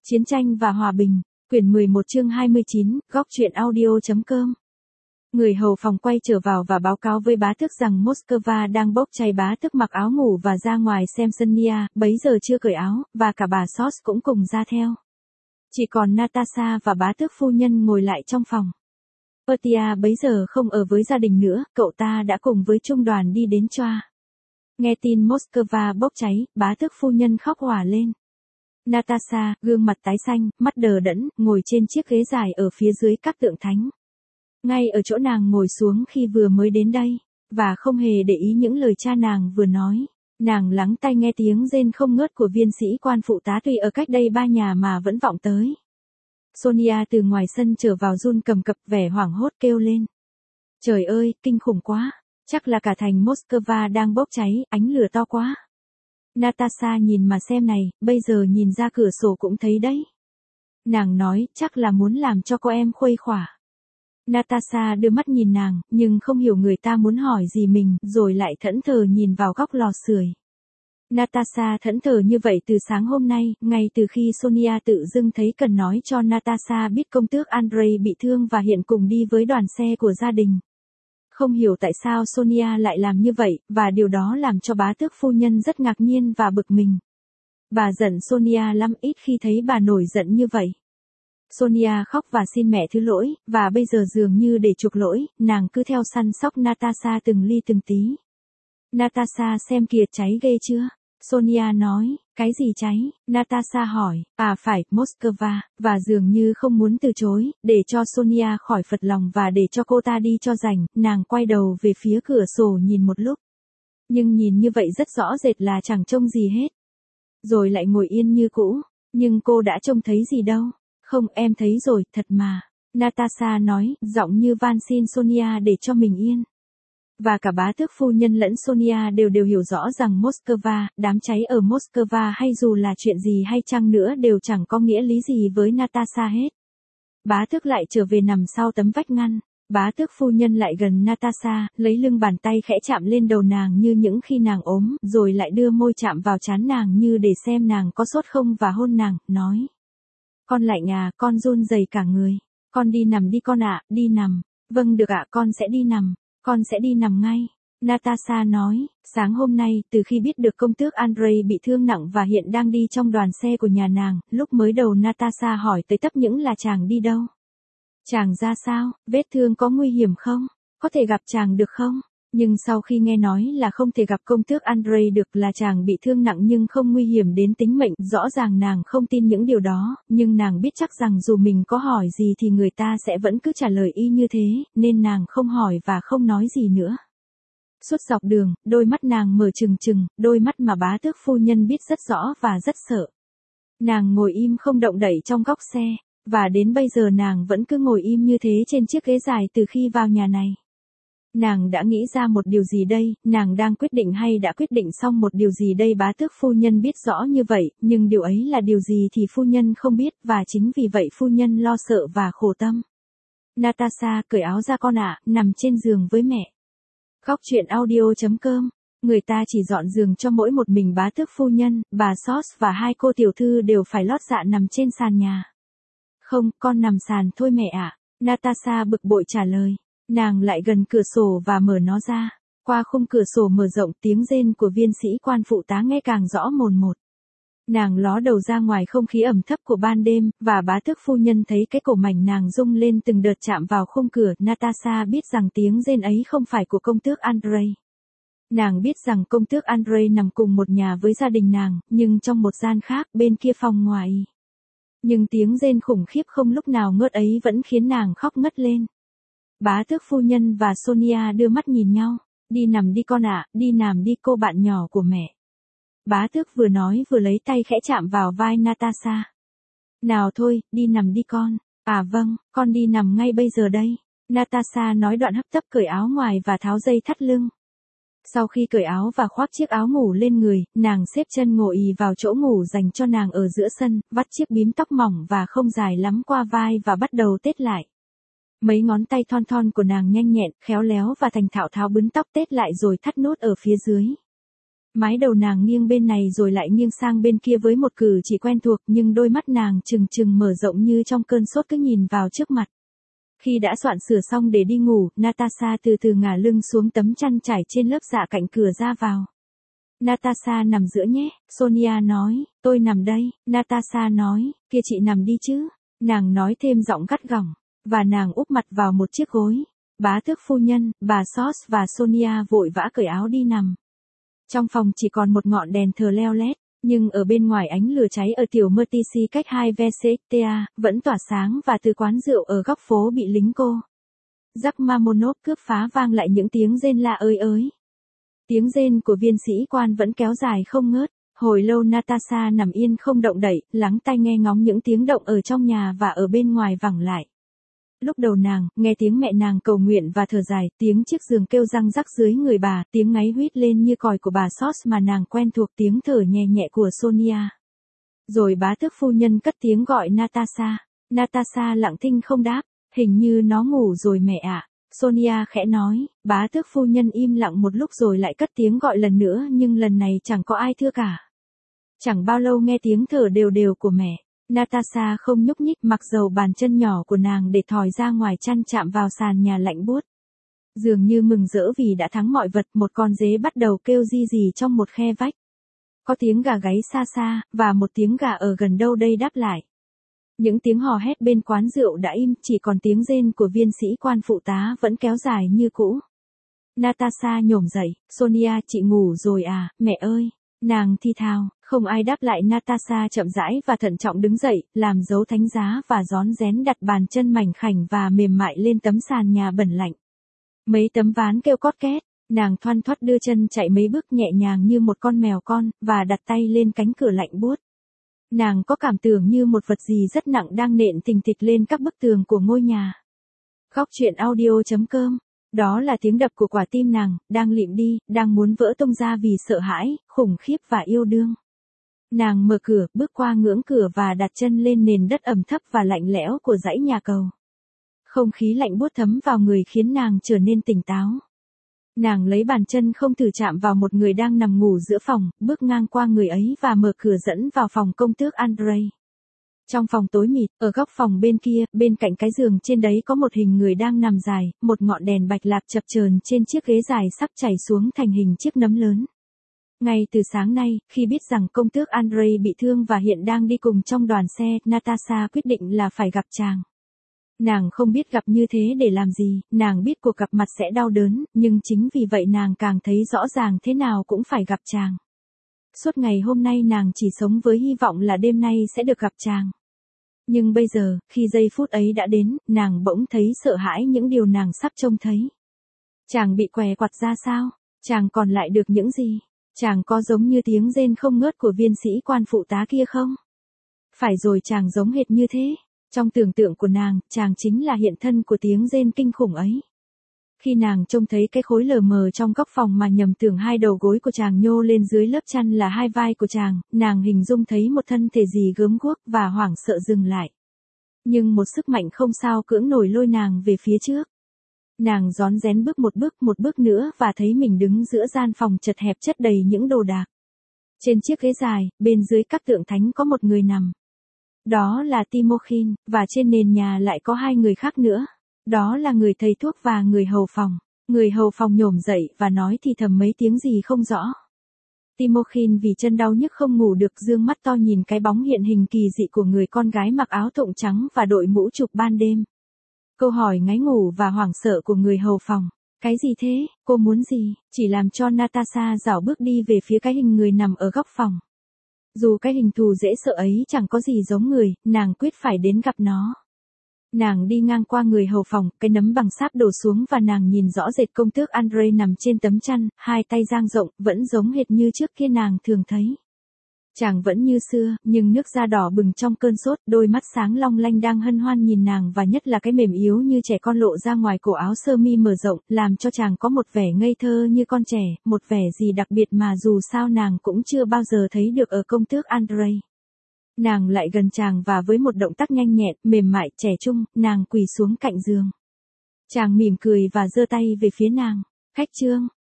Chiến tranh và hòa bình, quyển 11 chương 29, góc truyện audio.com. Người hầu phòng quay trở vào và báo cáo với bá tước rằng Moscow đang bốc cháy. Bá tước mặc áo ngủ và ra ngoài xem Sonia, bấy giờ chưa cởi áo, và cả bà Sos cũng cùng ra theo. Chỉ còn Natasha và bá tước phu nhân ngồi lại trong phòng. Petia bấy giờ không ở với gia đình nữa, cậu ta đã cùng với trung đoàn đi đến Choa. Nghe tin Moscow bốc cháy, bá tước phu nhân khóc òa lên. Natasha, gương mặt tái xanh, mắt đờ đẫn, ngồi trên chiếc ghế dài ở phía dưới các tượng thánh. Ngay ở chỗ nàng ngồi xuống khi vừa mới đến đây, và không hề để ý những lời cha nàng vừa nói. Nàng lắng tai nghe tiếng rên không ngớt của viên sĩ quan phụ tá tuy ở cách đây 3 nhà mà vẫn vọng tới. Sonia từ ngoài sân trở vào run cầm cập, vẻ hoảng hốt kêu lên. Trời ơi, kinh khủng quá, chắc là cả thành Moscow đang bốc cháy, ánh lửa to quá. Natasha nhìn mà xem này, bây giờ nhìn ra cửa sổ cũng thấy đấy. Nàng nói, chắc là muốn làm cho cô em khuây khỏa. Natasha đưa mắt nhìn nàng, nhưng không hiểu người ta muốn hỏi gì mình, rồi lại thẫn thờ nhìn vào góc lò sưởi. Natasha thẫn thờ như vậy từ sáng hôm nay, ngay từ khi Sonia tự dưng thấy cần nói cho Natasha biết công tước Andrei bị thương và hiện cùng đi với đoàn xe của gia đình. Không hiểu tại sao Sonia lại làm như vậy, và điều đó làm cho bá tước phu nhân rất ngạc nhiên và bực mình. Bà giận Sonia lắm, ít khi thấy bà nổi giận như vậy. Sonia khóc và xin mẹ thứ lỗi, và bây giờ dường như để chuộc lỗi, nàng cứ theo săn sóc Natasha từng ly từng tí. Natasha xem kìa, cháy ghê chưa? Sonia nói, cái gì cháy? Natasha hỏi, phải, Moscow, và dường như không muốn từ chối, để cho Sonia khỏi phật lòng và để cho cô ta đi cho rảnh, nàng quay đầu về phía cửa sổ nhìn một lúc. Nhưng nhìn như vậy rất rõ rệt là chẳng trông gì hết. Rồi lại ngồi yên như cũ, nhưng cô đã trông thấy gì đâu? Không, em thấy rồi, thật mà. Natasha nói, giọng như van xin Sonia để cho mình yên. Và cả bá tước phu nhân lẫn Sonia đều hiểu rõ rằng Moscow, đám cháy ở Moscow hay dù là chuyện gì hay chăng nữa đều chẳng có nghĩa lý gì với Natasha hết. Bá tước lại trở về nằm sau tấm vách ngăn. Bá tước phu nhân lại gần Natasha, lấy lưng bàn tay khẽ chạm lên đầu nàng như những khi nàng ốm, rồi lại đưa môi chạm vào trán nàng như để xem nàng có sốt không và hôn nàng, nói. Con lạnh à, con run rẩy cả người. Con đi nằm đi con ạ, đi nằm. Vâng được ạ, con sẽ đi nằm. Con sẽ đi nằm ngay. Natasha nói, sáng hôm nay, từ khi biết được công tước Andrei bị thương nặng và hiện đang đi trong đoàn xe của nhà nàng, lúc mới đầu Natasha hỏi tới tấp những là chàng đi đâu. Chàng ra sao, vết thương có nguy hiểm không? Có thể gặp chàng được không? Nhưng sau khi nghe nói là không thể gặp công tước Andrei được, là chàng bị thương nặng nhưng không nguy hiểm đến tính mệnh, rõ ràng nàng không tin những điều đó, nhưng nàng biết chắc rằng dù mình có hỏi gì thì người ta sẽ vẫn cứ trả lời y như thế, nên nàng không hỏi và không nói gì nữa. Suốt dọc đường, đôi mắt nàng mở trừng trừng, đôi mắt mà bá tước phu nhân biết rất rõ và rất sợ. Nàng ngồi im không động đậy trong góc xe, và đến bây giờ nàng vẫn cứ ngồi im như thế trên chiếc ghế dài từ khi vào nhà này. Nàng đã nghĩ ra một điều gì đây, nàng đang quyết định hay đã quyết định xong một điều gì đây? Bá tước phu nhân biết rõ như vậy, nhưng điều ấy là điều gì thì phu nhân không biết, và chính vì vậy phu nhân lo sợ và khổ tâm. Natasha, cởi áo ra con ạ, nằm trên giường với mẹ. Góc truyện audio.com. Người ta chỉ dọn giường cho mỗi một mình bá tước phu nhân, bà Sos và 2 cô tiểu thư đều phải lót dạ nằm trên sàn nhà. Không, con nằm sàn thôi mẹ ạ. Natasha bực bội trả lời. Nàng lại gần cửa sổ và mở nó ra. Qua khung cửa sổ mở rộng, tiếng rên của viên sĩ quan phụ tá nghe càng rõ mồn một. Nàng ló đầu ra ngoài không khí ẩm thấp của ban đêm, và bá tước phu nhân thấy cái cổ mảnh nàng rung lên từng đợt chạm vào khung cửa. Natasha biết rằng tiếng rên ấy không phải của công tước Andrei. Nàng biết rằng công tước Andrei nằm cùng một nhà với gia đình nàng, nhưng trong một gian khác, bên kia phòng ngoài. Nhưng tiếng rên khủng khiếp không lúc nào ngớt ấy vẫn khiến nàng khóc ngất lên. Bá tước phu nhân và Sonia đưa mắt nhìn nhau. Đi nằm đi con ạ, đi nằm đi cô bạn nhỏ của mẹ. Bá tước vừa nói vừa lấy tay khẽ chạm vào vai Natasha. Nào thôi, đi nằm đi con. Vâng, con đi nằm ngay bây giờ đây. Natasha nói đoạn hấp tấp cởi áo ngoài và tháo dây thắt lưng. Sau khi cởi áo và khoác chiếc áo ngủ lên người, nàng xếp chân ngồi ì vào chỗ ngủ dành cho nàng ở giữa sân, vắt chiếc bím tóc mỏng và không dài lắm qua vai và bắt đầu tết lại. Mấy ngón tay thon thon của nàng nhanh nhẹn, khéo léo và thành thạo tháo bứn tóc tết lại rồi thắt nút ở phía dưới. Mái đầu nàng nghiêng bên này rồi lại nghiêng sang bên kia với một cử chỉ quen thuộc, nhưng đôi mắt nàng trừng trừng mở rộng như trong cơn sốt cứ nhìn vào trước mặt. Khi đã soạn sửa xong để đi ngủ, Natasha từ từ ngả lưng xuống tấm chăn trải trên lớp dạ cạnh cửa ra vào. Natasha nằm giữa nhé, Sonia nói, tôi nằm đây. Natasha nói, kia chị nằm đi chứ. Nàng nói thêm giọng gắt gỏng, và nàng úp mặt vào một chiếc gối. Bá tước phu nhân, bà Sos và Sonia vội vã cởi áo đi nằm. Trong phòng chỉ còn một ngọn đèn thờ leo lét, nhưng ở bên ngoài ánh lửa cháy ở tiểu Mertici cách 2 VCTA, vẫn tỏa sáng và từ quán rượu ở góc phố bị lính cô Rachmaninov cướp phá vang lại những tiếng rên la ơi ới. Tiếng rên của viên sĩ quan vẫn kéo dài không ngớt. Hồi lâu Natasha nằm yên không động đậy, lắng tai nghe ngóng những tiếng động ở trong nhà và ở bên ngoài vẳng lại. Lúc đầu nàng, nghe tiếng mẹ nàng cầu nguyện và thở dài, tiếng chiếc giường kêu răng rắc dưới người bà, tiếng ngáy huýt lên như còi của bà Sos mà nàng quen thuộc, tiếng thở nhẹ nhẹ của Sonia. Rồi bá tước phu nhân cất tiếng gọi Natasha. Natasha lặng thinh không đáp, hình như nó ngủ rồi mẹ ạ. Sonia khẽ nói, bá tước phu nhân im lặng một lúc rồi lại cất tiếng gọi lần nữa, nhưng lần này chẳng có ai thưa cả. Chẳng bao lâu nghe tiếng thở đều đều của mẹ. Natasha không nhúc nhích, mặc dầu bàn chân nhỏ của nàng để thòi ra ngoài chăn chạm vào sàn nhà lạnh buốt. Dường như mừng rỡ vì đã thắng mọi vật, một con dế bắt đầu kêu ri rì trong một khe vách. Có tiếng gà gáy xa xa, và một tiếng gà ở gần đâu đây đáp lại. Những tiếng hò hét bên quán rượu đã im, chỉ còn tiếng rên của viên sĩ quan phụ tá vẫn kéo dài như cũ. Natasha nhổm dậy, Sonia, chị ngủ rồi à, mẹ ơi. Nàng thi thào, không ai đáp lại. Natasha chậm rãi và thận trọng đứng dậy, làm dấu thánh giá và rón rén đặt bàn chân mảnh khảnh và mềm mại lên tấm sàn nhà bẩn lạnh. Mấy tấm ván kêu cót két, nàng thoăn thoắt đưa chân chạy mấy bước nhẹ nhàng như một con mèo con, và đặt tay lên cánh cửa lạnh buốt. Nàng có cảm tưởng như một vật gì rất nặng đang nện thình thịch lên các bức tường của ngôi nhà. Góc truyện audio.com. Đó là tiếng đập của quả tim nàng, đang lịm đi, đang muốn vỡ tung ra vì sợ hãi, khủng khiếp và yêu đương. Nàng mở cửa, bước qua ngưỡng cửa và đặt chân lên nền đất ẩm thấp và lạnh lẽo của dãy nhà cầu. Không khí lạnh buốt thấm vào người khiến nàng trở nên tỉnh táo. Nàng lấy bàn chân không thử chạm vào một người đang nằm ngủ giữa phòng, bước ngang qua người ấy và mở cửa dẫn vào phòng công tước Andrei. Trong phòng tối mịt, ở góc phòng bên kia, bên cạnh cái giường trên đấy có một hình người đang nằm dài, một ngọn đèn bạch lạc chập chờn trên chiếc ghế dài sắp chảy xuống thành hình chiếc nấm lớn. Ngay từ sáng nay, khi biết rằng công tước Andrei bị thương và hiện đang đi cùng trong đoàn xe, Natasha quyết định là phải gặp chàng. Nàng không biết gặp như thế để làm gì, nàng biết cuộc gặp mặt sẽ đau đớn, nhưng chính vì vậy nàng càng thấy rõ ràng thế nào cũng phải gặp chàng. Suốt ngày hôm nay nàng chỉ sống với hy vọng là đêm nay sẽ được gặp chàng. Nhưng bây giờ, khi giây phút ấy đã đến, nàng bỗng thấy sợ hãi những điều nàng sắp trông thấy. Chàng bị què quặt ra sao? Chàng còn lại được những gì? Chàng có giống như tiếng rên không ngớt của viên sĩ quan phụ tá kia không? Phải rồi, chàng giống hệt như thế. Trong tưởng tượng của nàng, chàng chính là hiện thân của tiếng rên kinh khủng ấy. Khi nàng trông thấy cái khối lờ mờ trong góc phòng mà nhầm tưởng hai đầu gối của chàng nhô lên dưới lớp chăn là hai vai của chàng, nàng hình dung thấy một thân thể gì gớm guốc và hoảng sợ dừng lại. Nhưng một sức mạnh không sao cưỡng nổi lôi nàng về phía trước. Nàng rón rén bước một bước nữa và thấy mình đứng giữa gian phòng chật hẹp chất đầy những đồ đạc. Trên chiếc ghế dài, bên dưới các tượng thánh có một người nằm. Đó là Timokhin, và trên nền nhà lại có hai người khác nữa. Đó là người thầy thuốc và người hầu phòng. Người hầu phòng nhổm dậy và nói thì thầm mấy tiếng gì không rõ. Timokhin vì chân đau nhức không ngủ được, dương mắt to nhìn cái bóng hiện hình kỳ dị của người con gái mặc áo thụng trắng và đội mũ trục ban đêm. Câu hỏi ngáy ngủ và hoảng sợ của người hầu phòng. Cái gì thế, cô muốn gì? Chỉ làm cho Natasha rảo bước đi về phía cái hình người nằm ở góc phòng. Dù cái hình thù dễ sợ ấy chẳng có gì giống người, nàng quyết phải đến gặp nó. Nàng đi ngang qua người hầu phòng, cái nấm bằng sáp đổ xuống và nàng nhìn rõ rệt công tước Andrei nằm trên tấm chăn, hai tay dang rộng, vẫn giống hệt như trước kia nàng thường thấy. Chàng vẫn như xưa, nhưng nước da đỏ bừng trong cơn sốt, đôi mắt sáng long lanh đang hân hoan nhìn nàng và nhất là cái mềm yếu như trẻ con lộ ra ngoài cổ áo sơ mi mở rộng, làm cho chàng có một vẻ ngây thơ như con trẻ, một vẻ gì đặc biệt mà dù sao nàng cũng chưa bao giờ thấy được ở công tước Andrei. Nàng lại gần chàng và với một động tác nhanh nhẹn, mềm mại, trẻ trung, nàng quỳ xuống cạnh giường. Chàng mỉm cười và giơ tay về phía nàng. Khách trương,